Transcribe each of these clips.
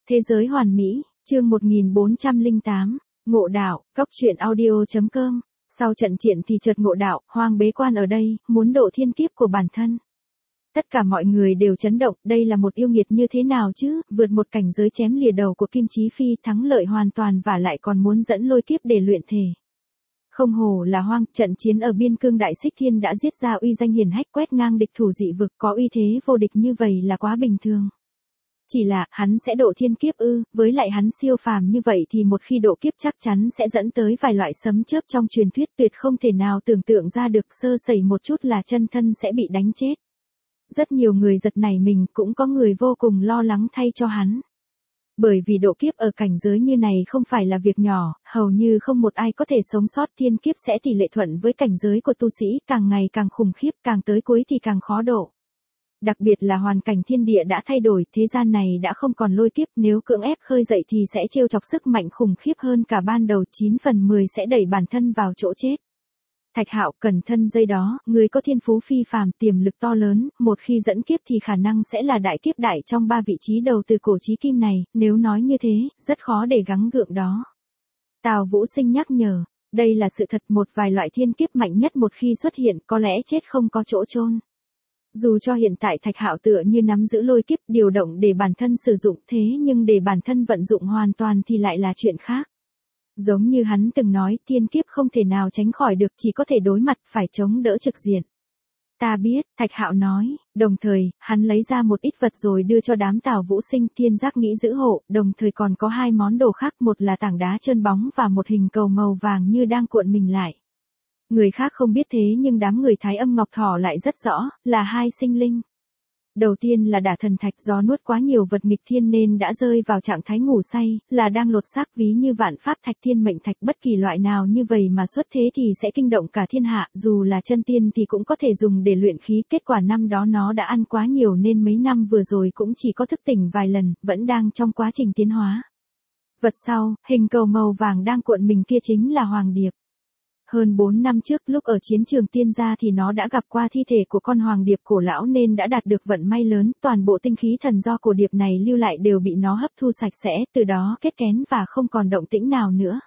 Thế giới hoàn mỹ, chương 1408, ngộ đạo, góc truyện audio.com. Sau trận chiến thì chợt ngộ đạo, Hoang bế quan ở đây, muốn độ thiên kiếp của bản thân. Tất cả mọi người đều chấn động, đây là một yêu nghiệt như thế nào chứ, vượt một cảnh giới chém lìa đầu của Kim Chí Phi, thắng lợi hoàn toàn và lại còn muốn dẫn lôi kiếp để luyện thể. Không hổ là Hoang, trận chiến ở biên cương Đại Xích Thiên đã giết ra uy danh hiển hách, quét ngang địch thủ dị vực, có uy thế vô địch như vậy là quá bình thường. Chỉ là, hắn sẽ độ thiên kiếp ư, với lại hắn siêu phàm như vậy thì một khi độ kiếp chắc chắn sẽ dẫn tới vài loại sấm chớp trong truyền thuyết, tuyệt không thể nào tưởng tượng ra được, sơ sẩy một chút là chân thân sẽ bị đánh chết. Rất nhiều người giật nảy mình, cũng có người vô cùng lo lắng thay cho hắn. Bởi vì độ kiếp ở cảnh giới như này không phải là việc nhỏ, hầu như không một ai có thể sống sót, thiên kiếp sẽ tỷ lệ thuận với cảnh giới của tu sĩ, càng ngày càng khủng khiếp, càng tới cuối thì càng khó độ. Đặc biệt là hoàn cảnh thiên địa đã thay đổi, thế gian này đã không còn lôi kiếp, nếu cưỡng ép khơi dậy thì sẽ trêu chọc sức mạnh khủng khiếp hơn cả ban đầu, 9 phần 10 sẽ đẩy bản thân vào chỗ chết. Thạch Hạo, cẩn thân giây đó, người có thiên phú phi phàm, tiềm lực to lớn, một khi dẫn kiếp thì khả năng sẽ là đại kiếp đại trong 3 vị trí đầu từ cổ chí kim này, nếu nói như thế, rất khó để gắng gượng đó. Tào Vũ Sinh nhắc nhở, đây là sự thật, một vài loại thiên kiếp mạnh nhất một khi xuất hiện, có lẽ chết không có chỗ chôn. Dù cho hiện tại Thạch Hạo tựa như nắm giữ lôi kiếp, điều động để bản thân sử dụng, thế nhưng để bản thân vận dụng hoàn toàn thì lại là chuyện khác. Giống như hắn từng nói, thiên kiếp không thể nào tránh khỏi được, chỉ có thể đối mặt, phải chống đỡ trực diện. Ta biết, Thạch Hạo nói, đồng thời, hắn lấy ra một ít vật rồi đưa cho đám Tào Vũ Sinh, thiên giác nghĩ giữ hộ, đồng thời còn có 2 món đồ khác, một là tảng đá trơn bóng và một hình cầu màu vàng như đang cuộn mình lại. Người khác không biết thế nhưng đám người Thái Âm Ngọc Thỏ lại rất rõ, là 2 sinh linh. Đầu tiên là Đả Thần Thạch, do nuốt quá nhiều vật nghịch thiên nên đã rơi vào trạng thái ngủ say, là đang lột xác, ví như Vạn Pháp Thạch, Thiên Mệnh Thạch, bất kỳ loại nào như vậy mà xuất thế thì sẽ kinh động cả thiên hạ, dù là chân tiên thì cũng có thể dùng để luyện khí, kết quả năm đó nó đã ăn quá nhiều nên mấy năm vừa rồi cũng chỉ có thức tỉnh vài lần, vẫn đang trong quá trình tiến hóa. Vật sau, hình cầu màu vàng đang cuộn mình kia chính là Hoàng Điệp. Hơn 4 năm trước, lúc ở chiến trường tiên gia thì nó đã gặp qua thi thể của con hoàng điệp cổ lão nên đã đạt được vận may lớn, toàn bộ tinh khí thần do cổ điệp này lưu lại đều bị nó hấp thu sạch sẽ, từ đó kết kén và không còn động tĩnh nào nữa.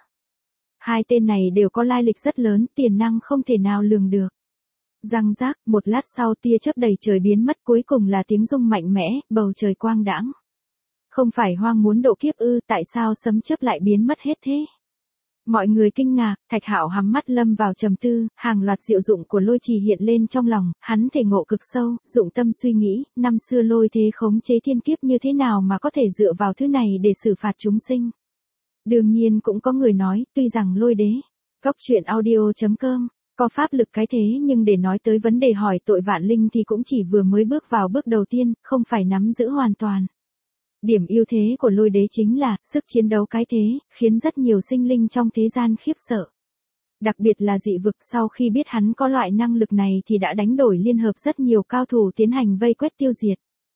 2 tên này đều có lai lịch rất lớn, tiềm năng không thể nào lường được. Răng rác, một lát sau tia chớp đầy trời biến mất, cuối cùng là tiếng rung mạnh mẽ, bầu trời quang đãng. Không phải Hoang muốn độ kiếp ư, tại sao sấm chớp lại biến mất hết thế? Mọi người kinh ngạc, Thạch Hạo hắm mắt lâm vào trầm tư, hàng loạt diệu dụng của lôi trì hiện lên trong lòng, hắn thể ngộ cực sâu, dụng tâm suy nghĩ, năm xưa lôi thế khống chế thiên kiếp như thế nào mà có thể dựa vào thứ này để xử phạt chúng sinh. Đương nhiên cũng có người nói, tuy rằng lôi đế, góc truyện audio.com, có pháp lực cái thế nhưng để nói tới vấn đề hỏi tội vạn linh thì cũng chỉ vừa mới bước vào bước đầu tiên, không phải nắm giữ hoàn toàn. Điểm ưu thế của lôi đế chính là, sức chiến đấu cái thế, khiến rất nhiều sinh linh trong thế gian khiếp sợ. Đặc biệt là dị vực, sau khi biết hắn có loại năng lực này thì đã đánh đổi liên hợp rất nhiều cao thủ tiến hành vây quét tiêu diệt.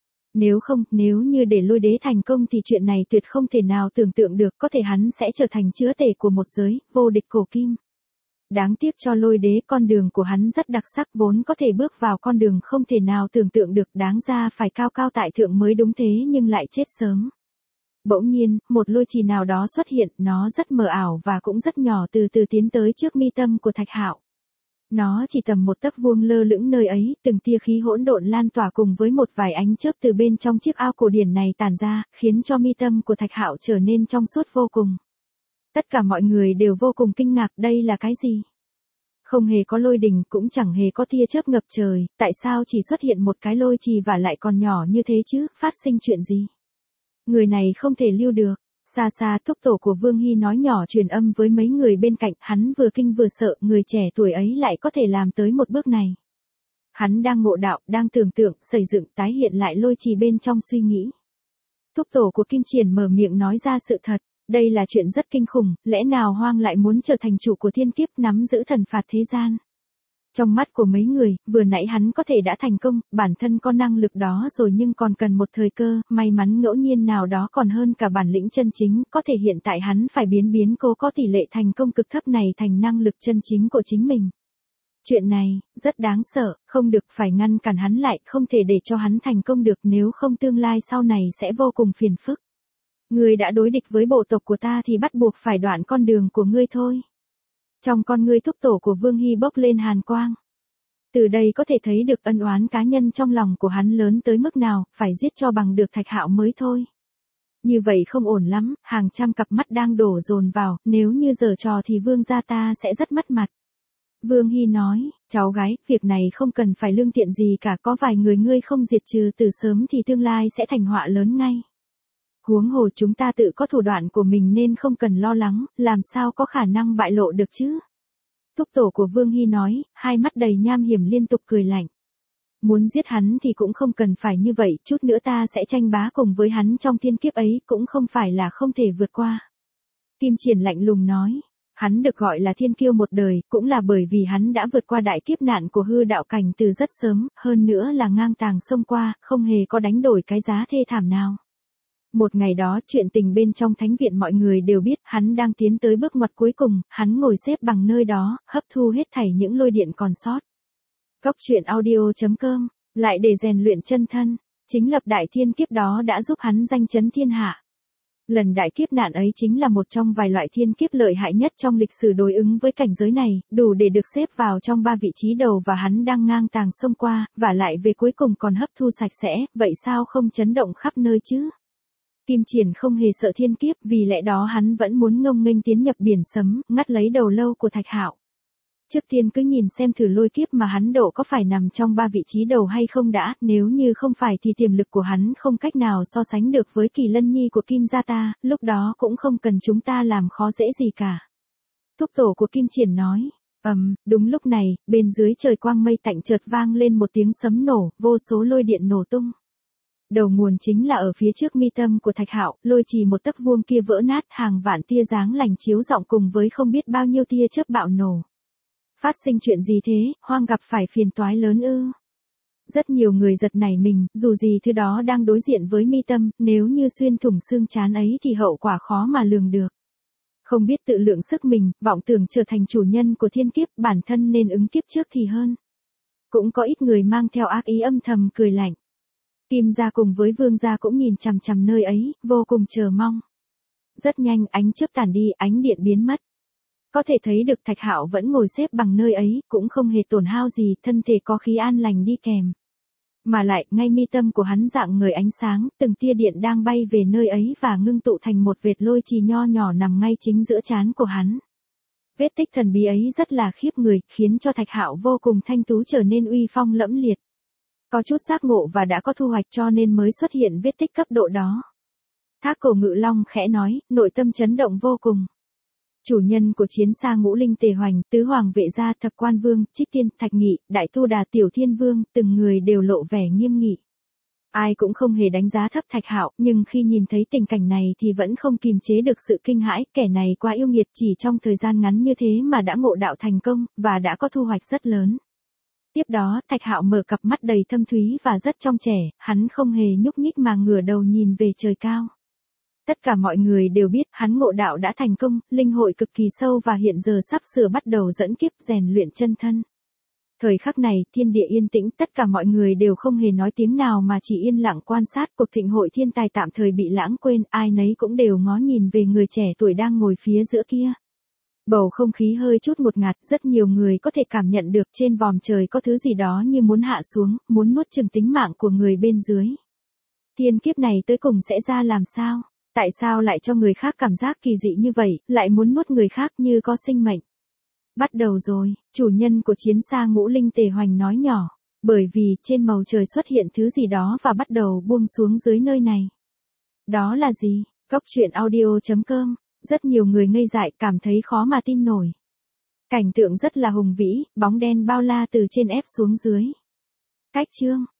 Nếu như để lôi đế thành công thì chuyện này tuyệt không thể nào tưởng tượng được, có thể hắn sẽ trở thành chúa tể của một giới, vô địch cổ kim. Đáng tiếc cho lôi đế, con đường của hắn rất đặc sắc, vốn có thể bước vào con đường không thể nào tưởng tượng được, đáng ra phải cao cao tại thượng mới đúng thế nhưng lại chết sớm. Bỗng nhiên, một lôi trì nào đó xuất hiện, nó rất mờ ảo và cũng rất nhỏ, từ từ tiến tới trước mi tâm của Thạch Hạo. Nó chỉ tầm 1 tấc vuông lơ lửng nơi ấy, từng tia khí hỗn độn lan tỏa cùng với một vài ánh chớp từ bên trong chiếc ao cổ điển này tản ra, khiến cho mi tâm của Thạch Hạo trở nên trong suốt vô cùng. Tất cả mọi người đều vô cùng kinh ngạc, đây là cái gì? Không hề có lôi đình, cũng chẳng hề có tia chớp ngập trời, tại sao chỉ xuất hiện một cái lôi trì và lại còn nhỏ như thế chứ, phát sinh chuyện gì? Người này không thể lưu được. Xa xa, thúc tổ của Vương Hy nói nhỏ truyền âm với mấy người bên cạnh, hắn vừa kinh vừa sợ, người trẻ tuổi ấy lại có thể làm tới một bước này. Hắn đang ngộ đạo, đang tưởng tượng, xây dựng, tái hiện lại lôi trì bên trong suy nghĩ. Thúc tổ của Kim Triển mở miệng nói ra sự thật. Đây là chuyện rất kinh khủng, lẽ nào Hoang lại muốn trở thành chủ của thiên kiếp, nắm giữ thần phạt thế gian? Trong mắt của mấy người, vừa nãy hắn có thể đã thành công, bản thân có năng lực đó rồi nhưng còn cần một thời cơ, may mắn ngẫu nhiên nào đó còn hơn cả bản lĩnh chân chính, có thể hiện tại hắn phải biến cố có tỷ lệ thành công cực thấp này thành năng lực chân chính của chính mình. Chuyện này, rất đáng sợ, không được, phải ngăn cản hắn lại, không thể để cho hắn thành công được, nếu không tương lai sau này sẽ vô cùng phiền phức. Ngươi đã đối địch với bộ tộc của ta thì bắt buộc phải đoạn con đường của ngươi thôi. Trong con ngươi thúc tổ của Vương Hy bốc lên hàn quang. Từ đây có thể thấy được ân oán cá nhân trong lòng của hắn lớn tới mức nào, phải giết cho bằng được Thạch Hạo mới thôi. Như vậy không ổn lắm, hàng trăm cặp mắt đang đổ dồn vào, nếu như giở trò thì Vương gia ta sẽ rất mất mặt. Vương Hy nói, cháu gái, việc này không cần phải lương thiện gì cả, có vài người ngươi không diệt trừ từ sớm thì tương lai sẽ thành họa lớn ngay. Huống hồ chúng ta tự có thủ đoạn của mình nên không cần lo lắng, làm sao có khả năng bại lộ được chứ. Thúc tổ của Vương Hy nói, hai mắt đầy nham hiểm liên tục cười lạnh. Muốn giết hắn thì cũng không cần phải như vậy, chút nữa ta sẽ tranh bá cùng với hắn trong thiên kiếp ấy, cũng không phải là không thể vượt qua. Kim Triển lạnh lùng nói, hắn được gọi là thiên kiêu một đời, cũng là bởi vì hắn đã vượt qua đại kiếp nạn của hư đạo cảnh từ rất sớm, hơn nữa là ngang tàng sông qua, không hề có đánh đổi cái giá thê thảm nào. Một ngày đó, chuyện tình bên trong thánh viện mọi người đều biết, hắn đang tiến tới bước ngoặt cuối cùng, hắn ngồi xếp bằng nơi đó, hấp thu hết thảy những lôi điện còn sót. Cốc truyện audio.com, lại để rèn luyện chân thân, chính lập đại thiên kiếp đó đã giúp hắn danh chấn thiên hạ. Lần đại kiếp nạn ấy chính là một trong vài loại thiên kiếp lợi hại nhất trong lịch sử đối ứng với cảnh giới này, đủ để được xếp vào trong 3 vị trí đầu và hắn đang ngang tàng sông qua, và lại về cuối cùng còn hấp thu sạch sẽ, vậy sao không chấn động khắp nơi chứ? Kim Triển không hề sợ thiên kiếp, vì lẽ đó hắn vẫn muốn ngông nghênh tiến nhập biển sấm, ngắt lấy đầu lâu của Thạch Hạo. Trước tiên cứ nhìn xem thử lôi kiếp mà hắn độ có phải nằm trong 3 vị trí đầu hay không đã, nếu như không phải thì tiềm lực của hắn không cách nào so sánh được với Kỳ Lân Nhi của Kim gia ta, lúc đó cũng không cần chúng ta làm khó dễ gì cả. Thúc tổ của Kim Triển nói, đúng lúc này, bên dưới trời quang mây tạnh chợt vang lên một tiếng sấm nổ, vô số lôi điện nổ tung. Đầu nguồn chính là ở phía trước mi tâm của Thạch Hạo, lôi trì một tấc vuông kia vỡ nát, hàng vạn tia giáng lành chiếu rọi cùng với không biết bao nhiêu tia chớp bạo nổ. Phát sinh chuyện gì thế, Hoang gặp phải phiền toái lớn ư? Rất nhiều người giật nảy mình, dù gì thứ đó đang đối diện với mi tâm, nếu như xuyên thủng xương trán ấy thì hậu quả khó mà lường được. Không biết tự lượng sức mình, vọng tưởng trở thành chủ nhân của thiên kiếp, bản thân nên ứng kiếp trước thì hơn. Cũng có ít người mang theo ác ý âm thầm cười lạnh. Kim gia cùng với Vương gia cũng nhìn chằm chằm nơi ấy, vô cùng chờ mong. Rất nhanh ánh chớp tản đi, ánh điện biến mất. Có thể thấy được Thạch Hạo vẫn ngồi xếp bằng nơi ấy, cũng không hề tổn hao gì, thân thể có khí an lành đi kèm. Mà lại, ngay mi tâm của hắn rạng ngời ánh sáng, từng tia điện đang bay về nơi ấy và ngưng tụ thành một vệt lôi trì nho nhỏ nằm ngay chính giữa trán của hắn. Vết tích thần bí ấy rất là khiếp người, khiến cho Thạch Hạo vô cùng thanh tú trở nên uy phong lẫm liệt. Có chút giác ngộ và đã có thu hoạch cho nên mới xuất hiện vết tích cấp độ đó. Thác Cổ Ngự Long khẽ nói, nội tâm chấn động vô cùng. Chủ nhân của chiến xa Ngũ Linh Tề Hoành, Tứ Hoàng Vệ Gia, Thập Quan Vương, Trích Tiên, Thạch Nghị, Đại Tu Đà, Tiểu Thiên Vương, từng người đều lộ vẻ nghiêm nghị. Ai cũng không hề đánh giá thấp Thạch Hạo, nhưng khi nhìn thấy tình cảnh này thì vẫn không kìm chế được sự kinh hãi, kẻ này quá yêu nghiệt, chỉ trong thời gian ngắn như thế mà đã ngộ đạo thành công, và đã có thu hoạch rất lớn. Tiếp đó, Thạch Hạo mở cặp mắt đầy thâm thúy và rất trong trẻ, hắn không hề nhúc nhích mà ngửa đầu nhìn về trời cao. Tất cả mọi người đều biết hắn ngộ đạo đã thành công, linh hội cực kỳ sâu và hiện giờ sắp sửa bắt đầu dẫn kiếp rèn luyện chân thân. Thời khắc này, thiên địa yên tĩnh, tất cả mọi người đều không hề nói tiếng nào mà chỉ yên lặng quan sát, cuộc thịnh hội thiên tài tạm thời bị lãng quên, ai nấy cũng đều ngó nhìn về người trẻ tuổi đang ngồi phía giữa kia. Bầu không khí hơi chút ngột ngạt, rất nhiều người có thể cảm nhận được trên vòm trời có thứ gì đó như muốn hạ xuống, muốn nuốt chửng tính mạng của người bên dưới. Thiên kiếp này tới cùng sẽ ra làm sao? Tại sao lại cho người khác cảm giác kỳ dị như vậy, lại muốn nuốt người khác như có sinh mệnh? Bắt đầu rồi, chủ nhân của chiến xa Ngũ Linh Tề Hoành nói nhỏ, bởi vì trên bầu trời xuất hiện thứ gì đó và bắt đầu buông xuống dưới nơi này. Đó là gì? Cốc truyện audio.com. Rất nhiều người ngây dại, cảm thấy khó mà tin nổi. Cảnh tượng rất là hùng vĩ, bóng đen bao la từ trên ép xuống dưới. Cách chương